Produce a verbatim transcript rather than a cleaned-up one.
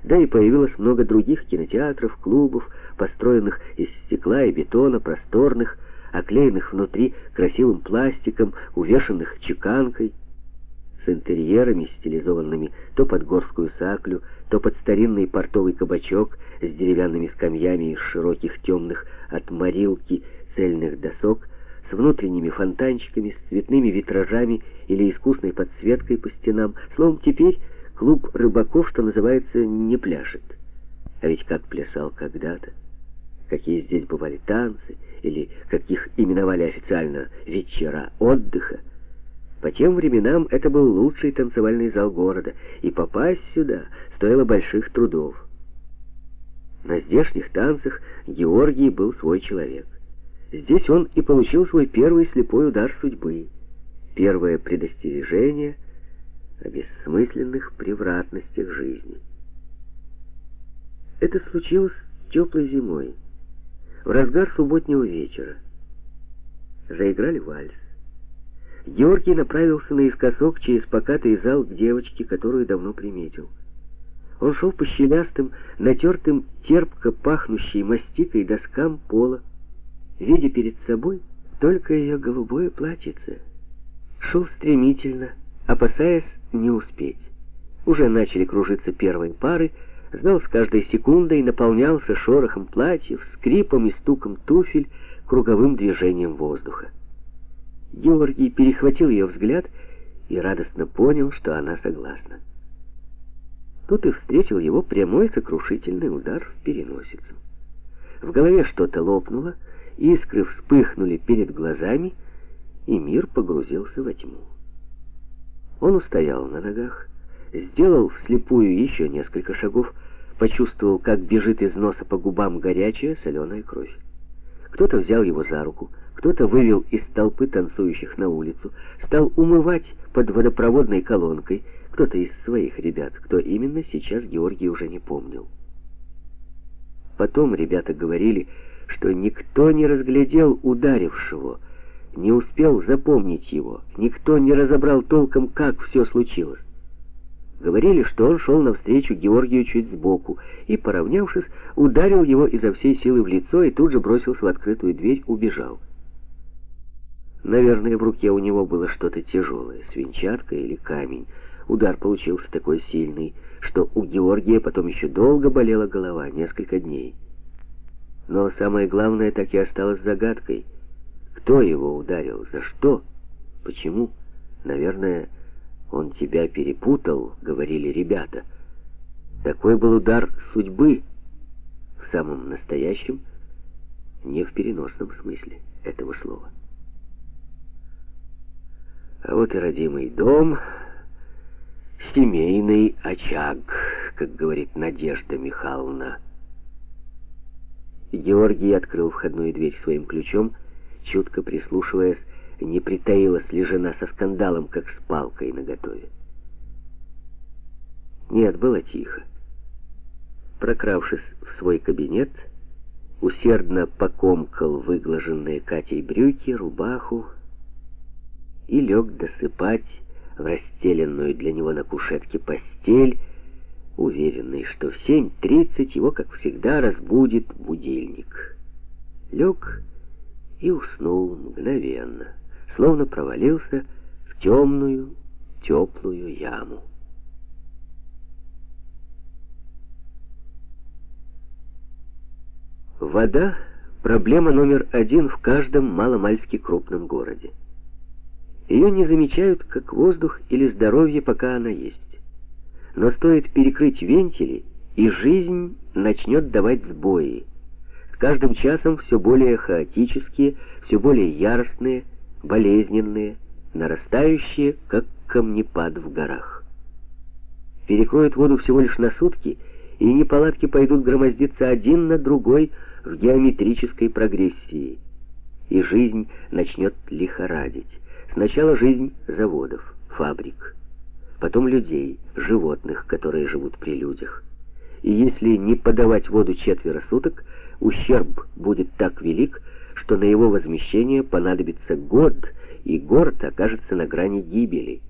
Да и появилось много других кинотеатров, клубов, построенных из стекла и бетона, просторных, оклеенных внутри красивым пластиком, увешанных чеканкой, с интерьерами, стилизованными то под горскую саклю, то под старинный портовый кабачок с деревянными скамьями из широких темных от морилки цельных досок, с внутренними фонтанчиками, с цветными витражами или искусной подсветкой по стенам. Словом, теперь клуб рыбаков, что называется, не пляшет. А ведь как плясал когда-то, какие здесь бывали танцы, или каких именовали официально вечера отдыха. По тем временам это был лучший танцевальный зал города, и попасть сюда стоило больших трудов. На здешних танцах Георгий был свой человек. Здесь он и получил свой первый слепой удар судьбы, первое предостережение о бессмысленных превратностях жизни. Это случилось теплой зимой, в разгар субботнего вечера. Заиграли вальс. Георгий направился наискосок через покатый зал к девочке, которую давно приметил. Он шел по щелястым, натертым, терпко пахнущей мастикой доскам пола, видя перед собой только ее голубое платьице. Шел стремительно, опасаясь не успеть. Уже начали кружиться первые пары, зал с каждой секундой наполнялся шорохом платьев, скрипом и стуком туфель, круговым движением воздуха. Георгий перехватил ее взгляд и радостно понял, что она согласна. Тут и встретил его прямой сокрушительный удар в переносицу. В голове что-то лопнуло, искры вспыхнули перед глазами, и мир погрузился во тьму. Он устоял на ногах, сделал вслепую еще несколько шагов, почувствовал, как бежит из носа по губам горячая соленая кровь. Кто-то взял его за руку, кто-то вывел из толпы танцующих на улицу, стал умывать под водопроводной колонкой, кто-то из своих ребят, кто именно, сейчас Георгий уже не помнил. Потом ребята говорили, что никто не разглядел ударившего, не успел запомнить его, никто не разобрал толком, как все случилось. Говорили, что он шел навстречу Георгию чуть сбоку и, поравнявшись, ударил его изо всей силы в лицо и тут же бросился в открытую дверь, убежал. Наверное, в руке у него было что-то тяжелое, свинчатка или камень. Удар получился такой сильный, что у Георгия потом еще долго болела голова, несколько дней. Но самое главное так и осталось загадкой. Кто его ударил? За что? Почему? Наверное, он тебя перепутал, говорили ребята. Такой был удар судьбы, в самом настоящем, не в переносном смысле этого слова. А вот и родимый дом, семейный очаг, как говорит Надежда Михайловна. Георгий открыл входную дверь своим ключом, чутко прислушиваясь, не притаилась ли жена со скандалом, как с палкой наготове. Нет, было тихо. Прокравшись в свой кабинет, усердно покомкал выглаженные Катей брюки, рубаху и лег досыпать в расстеленную для него на кушетке постель, уверенный, что в семь тридцать его, как всегда, разбудит будильник. Лег и уснул мгновенно, словно провалился в темную, теплую яму. Вода — проблема номер один в каждом маломальски крупном городе. Ее не замечают, как воздух или здоровье, пока она есть. Но стоит перекрыть вентили, и жизнь начнет давать сбои. С каждым часом все более хаотические, все более яростные, болезненные, нарастающие, как камнепад в горах. Перекроют воду всего лишь на сутки, и неполадки пойдут громоздиться один на другой в геометрической прогрессии. И жизнь начнет лихорадить. Сначала жизнь заводов, фабрик, потом людей, животных, которые живут при людях. И если не подавать воду четверо суток, ущерб будет так велик, что на его возмещение понадобится год, и город окажется на грани гибели.